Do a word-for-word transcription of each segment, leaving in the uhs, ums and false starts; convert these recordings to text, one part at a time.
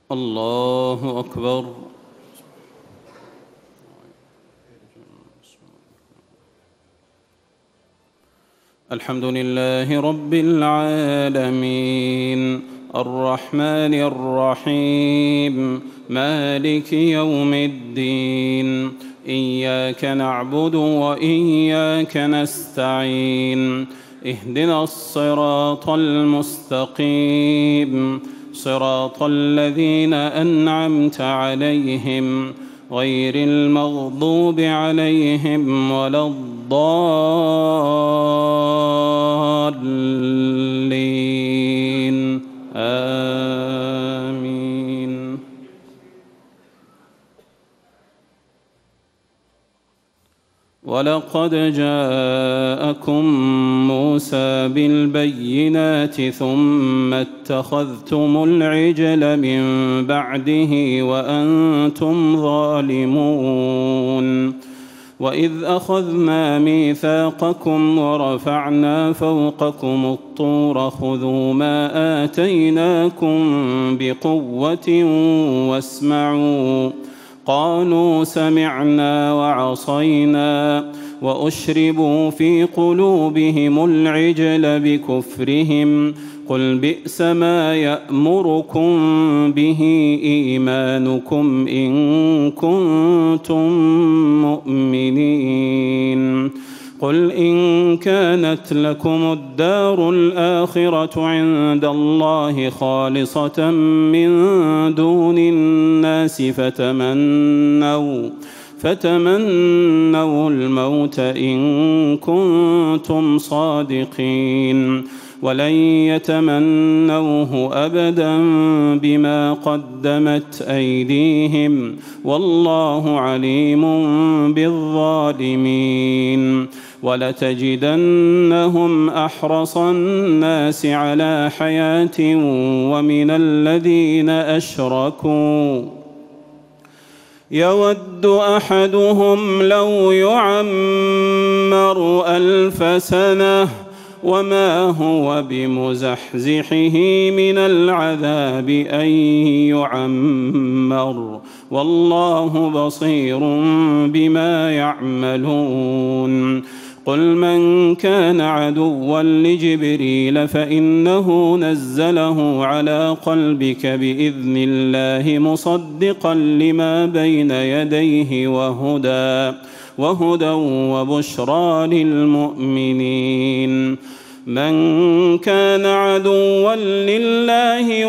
الله أكبر. الحمد لله رب العالمين الرحمن الرحيم مالك يوم الدين إياك نعبد وإياك نستعين اهدنا الصراط المستقيم صراط الذين أنعمت عليهم غير المغضوب عليهم ولا الضالين آمين. ولقد جاءكم موسى بالبينات ثم اتخذتم العجل من بعده وأنتم ظالمون. وإذ أخذنا ميثاقكم ورفعنا فوقكم الطور خذوا ما آتيناكم بقوة واسمعوا قالوا سمعنا وعصينا وأشربوا في قلوبهم العجل بكفرهم قل بئس ما يأمركم به إيمانكم إن كنتم مؤمنين. قل إن كانت لكم الدار الآخرة عند الله خالصة من دون الناس فتمنوا فتمنوا الموت إن كنتم صادقين ولن يتمنوه أبدا بما قدمت أيديهم والله عليم بالظالمين. ولتجدنهم أحرص الناس على حياة ومن الذين أشركوا يود أحدهم لو يعمر ألف سنة وما هو بمزحزحه من العذاب أن يعمر والله بصير بما يعملون. قل من كان عدوا لجبريل فإنه نزله على قلبك بإذن الله مصدقا لما بين يديه وهدى وهدى وبشرى للمؤمنين. من كان عدوا لله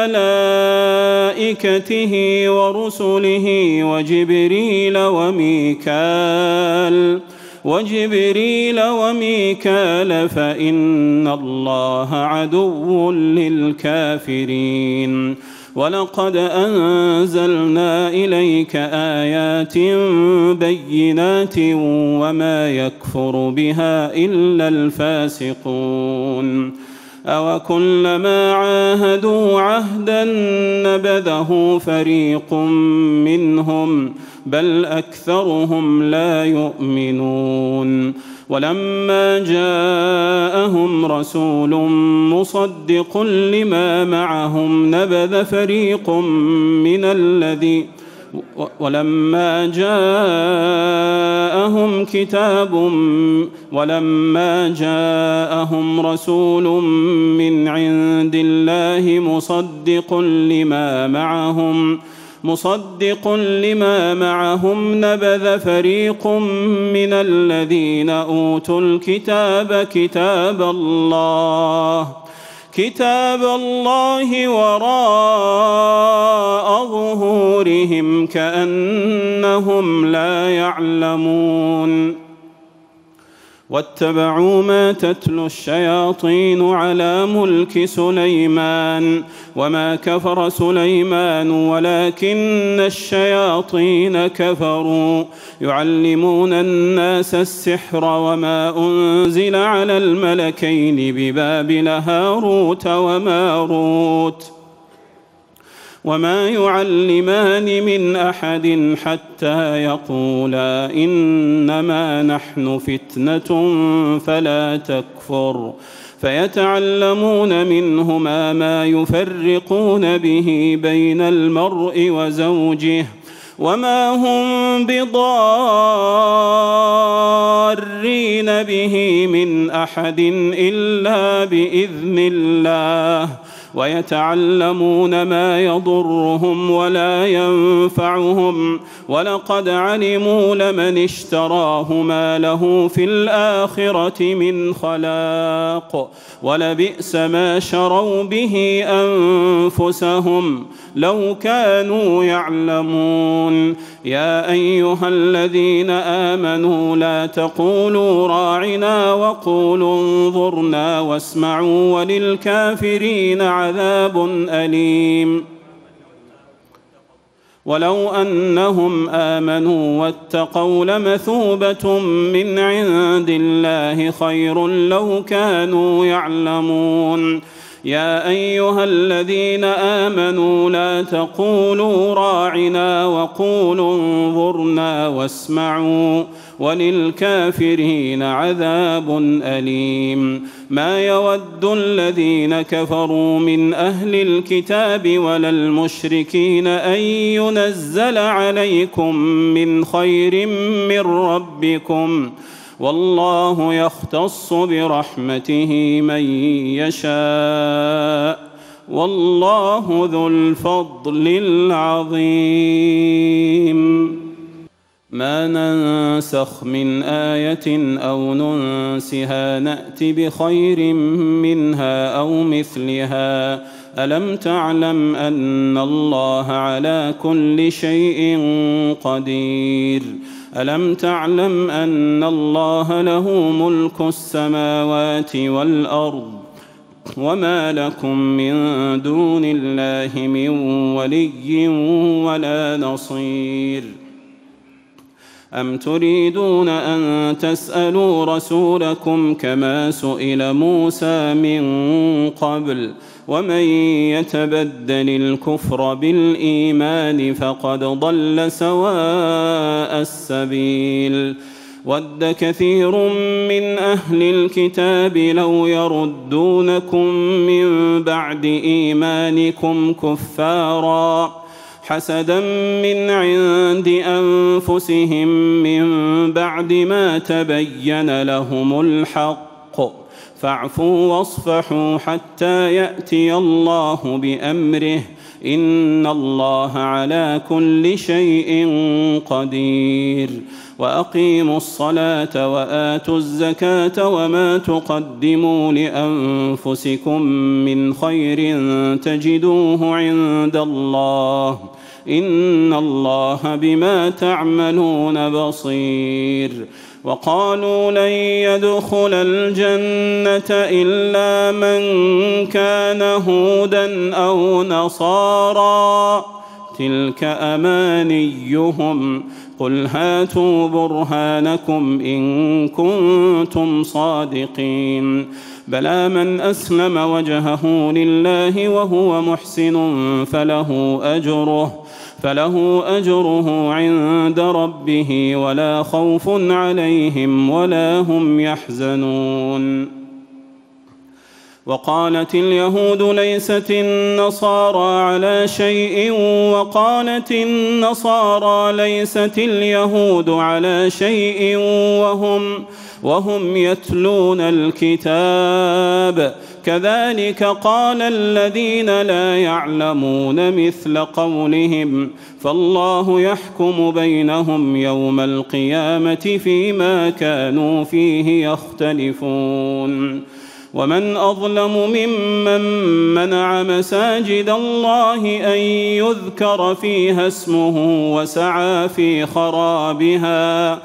وملائكته ورسله وجبريل وميكال وجبريل وميكال فإن الله عدو للكافرين. ولقد أنزلنا إليك آيات بينات وما يكفر بها إلا الفاسقون. أوكلما عاهدوا عهدا نبذه فريق منهم بل أكثرهم لا يؤمنون. ولما جاءهم رسول مصدق لما معهم نبذ فريق من الذي ولما جاءهم كتاب ولما جاءهم رسول من عند الله مصدق لما معهم مصدق لما معهم نبذ فريق من الذين أوتوا الكتاب كتاب الله كتاب الله وراء ظهورهم كأنهم لا يعلمون. واتبعوا ما تتلو الشياطين على ملك سليمان وما كفر سليمان ولكن الشياطين كفروا يعلمون الناس السحر وما أنزل على الملكين ببابل هاروت وماروت وما يعلمان من أحد حتى يقولا إنما نحن فتنة فلا تكفر فيتعلمون منهما ما يفرقون به بين المرء وزوجه وما هم بضارين به من أحد إلا بإذن الله ويتعلمون ما يضرهم ولا ينفعهم ولقد علموا لمن اشتراه ما له في الآخرة من خلاق ولبئس ما شروا به أنفسهم لو كانوا يعلمون يا أيها الذين آمنوا لا تقولوا راعنا وقولوا انظرنا واسمعوا وللكافرين عذاب أليم ولو أنهم آمنوا واتقوا لمثوبة من عند الله خير لو كانوا يعلمون يا أيها الذين آمنوا لا تقولوا راعنا وقولوا انظرنا واسمعوا وللكافرين عذاب أليم ما يود الذين كفروا من أهل الكتاب ولا المشركين أن ينزل عليكم من خير من ربكم والله يختص برحمته من يشاء والله ذو الفضل العظيم ما ننسخ من آية أو ننسها نأت بخير منها أو مثلها ألم تعلم أن الله على كل شيء قدير ألم تعلم أن الله له ملك السماوات والأرض وما لكم من دون الله من ولي ولا نصير أم تريدون أن تسألوا رسولكم كما سئل موسى من قبل ومن يتبدل الكفر بالإيمان فقد ضل سواء السبيل ود كثير من أهل الكتاب لو يردونكم من بعد إيمانكم كفارا حسدا من عند أنفسهم من بعد ما تبين لهم الحق فاعفوا واصفحوا حتى يأتي الله بأمره إن الله على كل شيء قدير وأقيموا الصلاة وآتوا الزكاة وما تقدموا لأنفسكم من خير تجدوه عند الله إن الله بما تعملون بصير وقالوا لن يدخل الجنة إلا من كان هودا أو نصارى تلك أمانيهم قل هاتوا برهانكم إن كنتم صادقين بلى من أسلم وجهه لله وهو محسن فله أجره فله أجره عند ربه ولا خوف عليهم ولا هم يحزنون وقالت اليهود ليست النصارى على شيء وقالت النصارى ليست اليهود على شيء وهم وهم يتلون الكتاب كذلك قال الذين لا يعلمون مثل قولهم فالله يحكم بينهم يوم القيامة فيما كانوا فيه يختلفون ومن أظلم ممن منع مساجد الله أن يذكر فيها اسمه وسعى في خرابها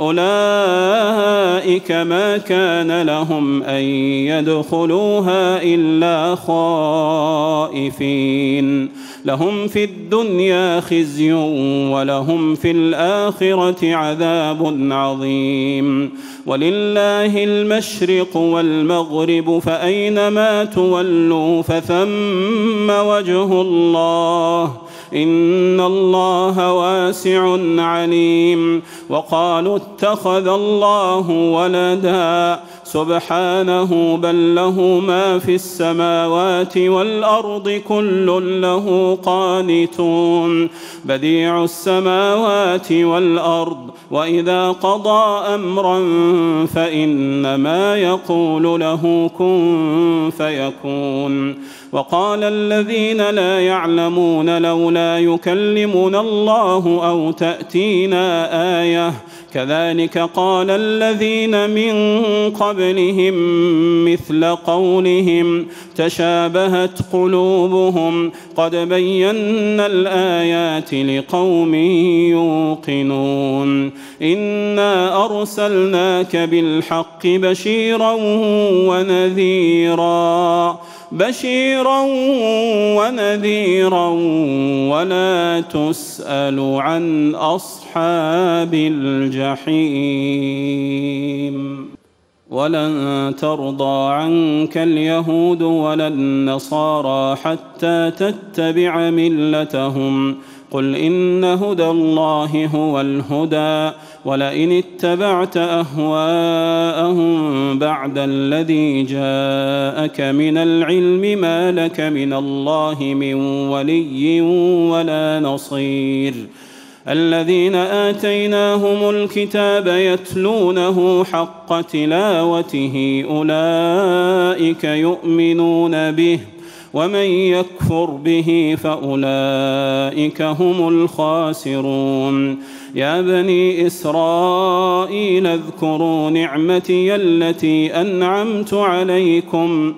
أولئك ما كان لهم أن يدخلوها إلا خائفين لهم في الدنيا خزي ولهم في الآخرة عذاب عظيم. ولله المشرق والمغرب فأينما تولوا فثم وجه الله إن الله واسع عليم. وقالوا اتخذ الله ولدا سبحانه بل له ما في السماوات والأرض كل له قانتون بديع السماوات والأرض وإذا قضى أمرا فإنما يقول له كن فيكون. وقال الذين لا يعلمون لولا يكلمنا الله أو تأتينا آية كذلك قال الذين من قبلهم مثل قولهم تشابهت قلوبهم قد بينا الآيات لقوم يوقنون. إنا أرسلناك بالحق بشيرا ونذيرا بشيرا ونذيرا ولا تسأل عن أصحاب الجحيم. ولن ترضى عنك اليهود ولا النصارى حتى تتبع ملتهم قل إن هدى الله هو الهدى ولئن اتبعت أهواءهم بعد الذي جاءك من العلم ما لك من الله من ولي ولا نصير. الذين آتيناهم الكتاب يتلونه حق تلاوته أولئك يؤمنون به ومن يكفر به فأولئك هم الخاسرون. يا بني إسرائيل اذكروا نعمتي التي أنعمت عليكم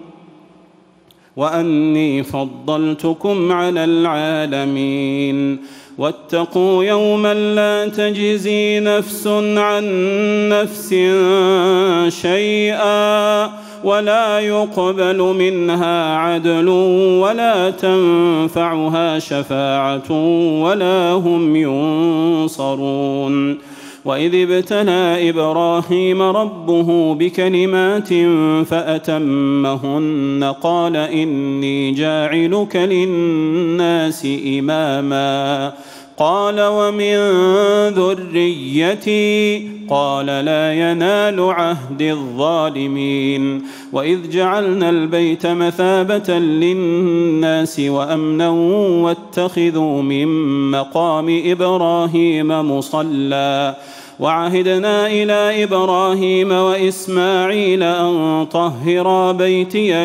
وأني فضلتكم على العالمين. واتقوا يوما لا تجزي نفس عن نفس شيئا ولا يقبل منها عدل ولا تنفعها شفاعة ولا هم ينصرون. وإذ ابتلى إبراهيم ربه بكلمات فأتمهن قال إني جاعلك للناس إماما قال ومن ذريتي قال لا ينال عهد الظالمين. وإذ جعلنا البيت مثابة للناس وأمنا واتخذوا من مقام إبراهيم مصلى وعهدنا إلى إبراهيم وإسماعيل أن طهرا بيتي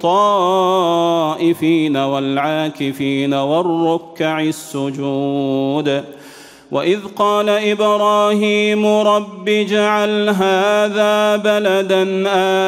للطائفين والعاكفين والركع السجود. وإذ قال إبراهيم رب اجعل هذا بلدا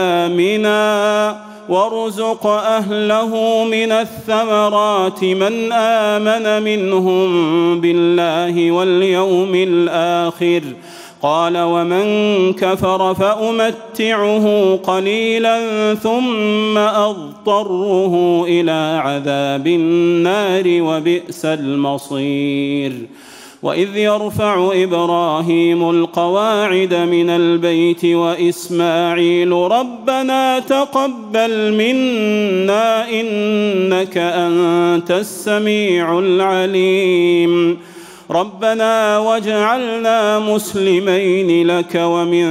آمنا وارزق أهله من الثمرات من آمن منهم بالله واليوم الآخر قال ومن كفر فأمتعه قليلا ثم أضطره إلى عذاب النار وبئس المصير. وإذ يرفع إبراهيم القواعد من البيت وإسماعيل ربنا تقبل منا إنك أنت السميع العليم ربنا واجعلنا مسلمين لك ومن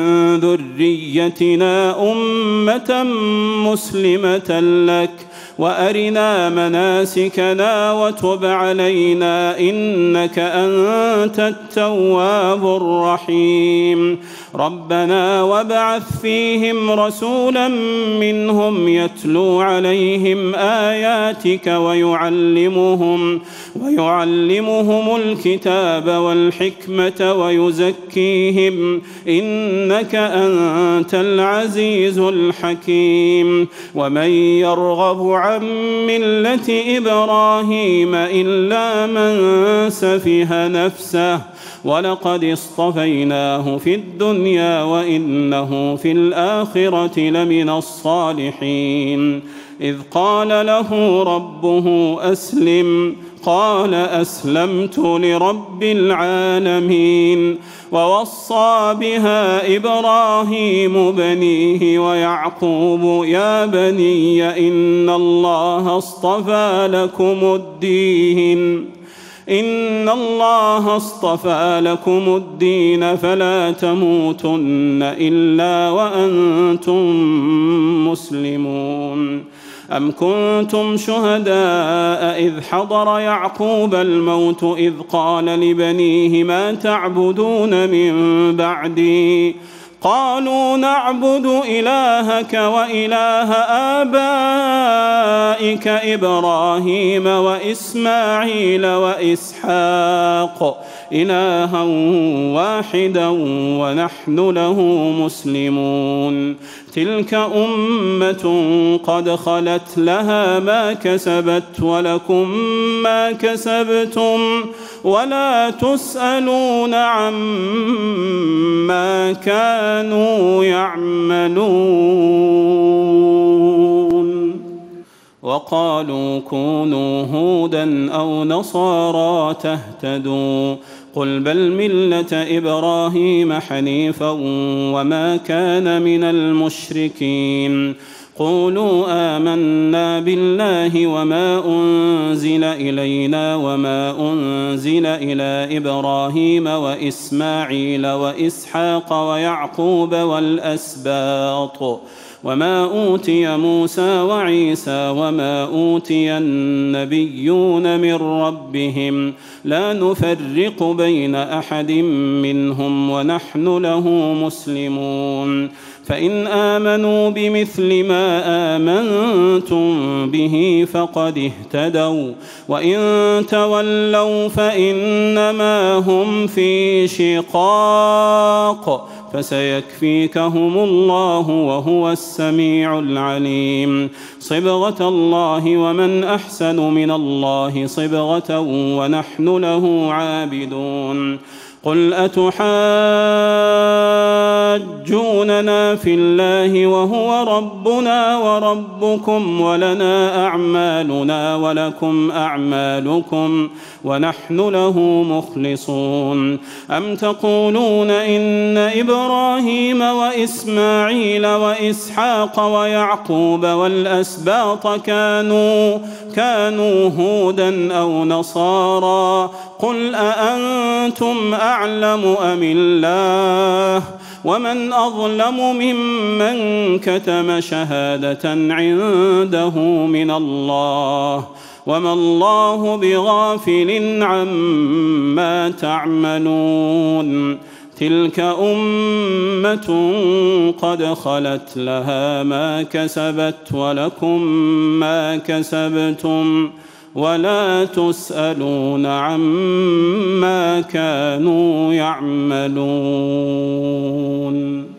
ذريتنا أمة مسلمة لك وأرنا مناسكنا وتب علينا إنك أنت التواب الرحيم ربنا وابعث فيهم رسولا منهم يتلو عليهم آياتك ويعلمهم ويعلمهم الكتاب والحكمة ويزكيهم إنك أنت العزيز الحكيم. ومن يرغب عن ملة إبراهيم إلا من سفه نفسه ولقد اصطفيناه في الدنيا وإنه في الآخرة لمن الصالحين. إذ قال له ربه أسلم قال أسلمت لرب العالمين. ووصى بها إبراهيم بنيه ويعقوب يا بني إن الله اصطفى لكم الدين إن الله اصطفى لكم الدين فلا تموتن إلا وأنتم مسلمون. أم كنتم شهداء إذ حضر يعقوب الموت إذ قال لبنيه ما تعبدون من بعدي قالوا نعبد إلهك وإله آبائك إبراهيم وإسماعيل وإسحاق إلها واحدا ونحن له مسلمون. تلك أمة قد خلت لها ما كسبت ولكم ما كسبتم ولا تسألون عما كانوا يعملون. وقالوا كونوا هودا أو نصارى تهتدوا قل بل ملة إبراهيم حنيفا وما كان من المشركين. قولوا آمنا بالله وما أنزل إلينا وما أنزل إلى إبراهيم وإسماعيل وإسحاق ويعقوب والأسباط وما أوتي موسى وعيسى وما أوتي النبيون من ربهم لا نفرق بين أحد منهم ونحن له مسلمون. فإن آمنوا بمثل ما آمنتم به فقد اهتدوا وإن تولوا فإنما هم في شقاق فسيكفيكهم الله وهو السميع العليم. صبغة الله ومن أحسن من الله صبغة ونحن له عابدون. قل أتحاجوننا في الله وهو ربنا وربكم ولنا أعمالنا ولكم أعمالكم ونحن له مخلصون. أم تقولون إن إبراهيم وإسماعيل وإسحاق ويعقوب والأسباط كانوا كانوا هودا أو نصارى قل أأنتم أعلم أم الله ومن أظلم ممن كتم شهادة عنده من الله وما الله بغافل عما تعملون. تلك أمة قد خلت لها ما كسبت ولكم ما كسبتم ولا تسألون عما كانوا يعملون.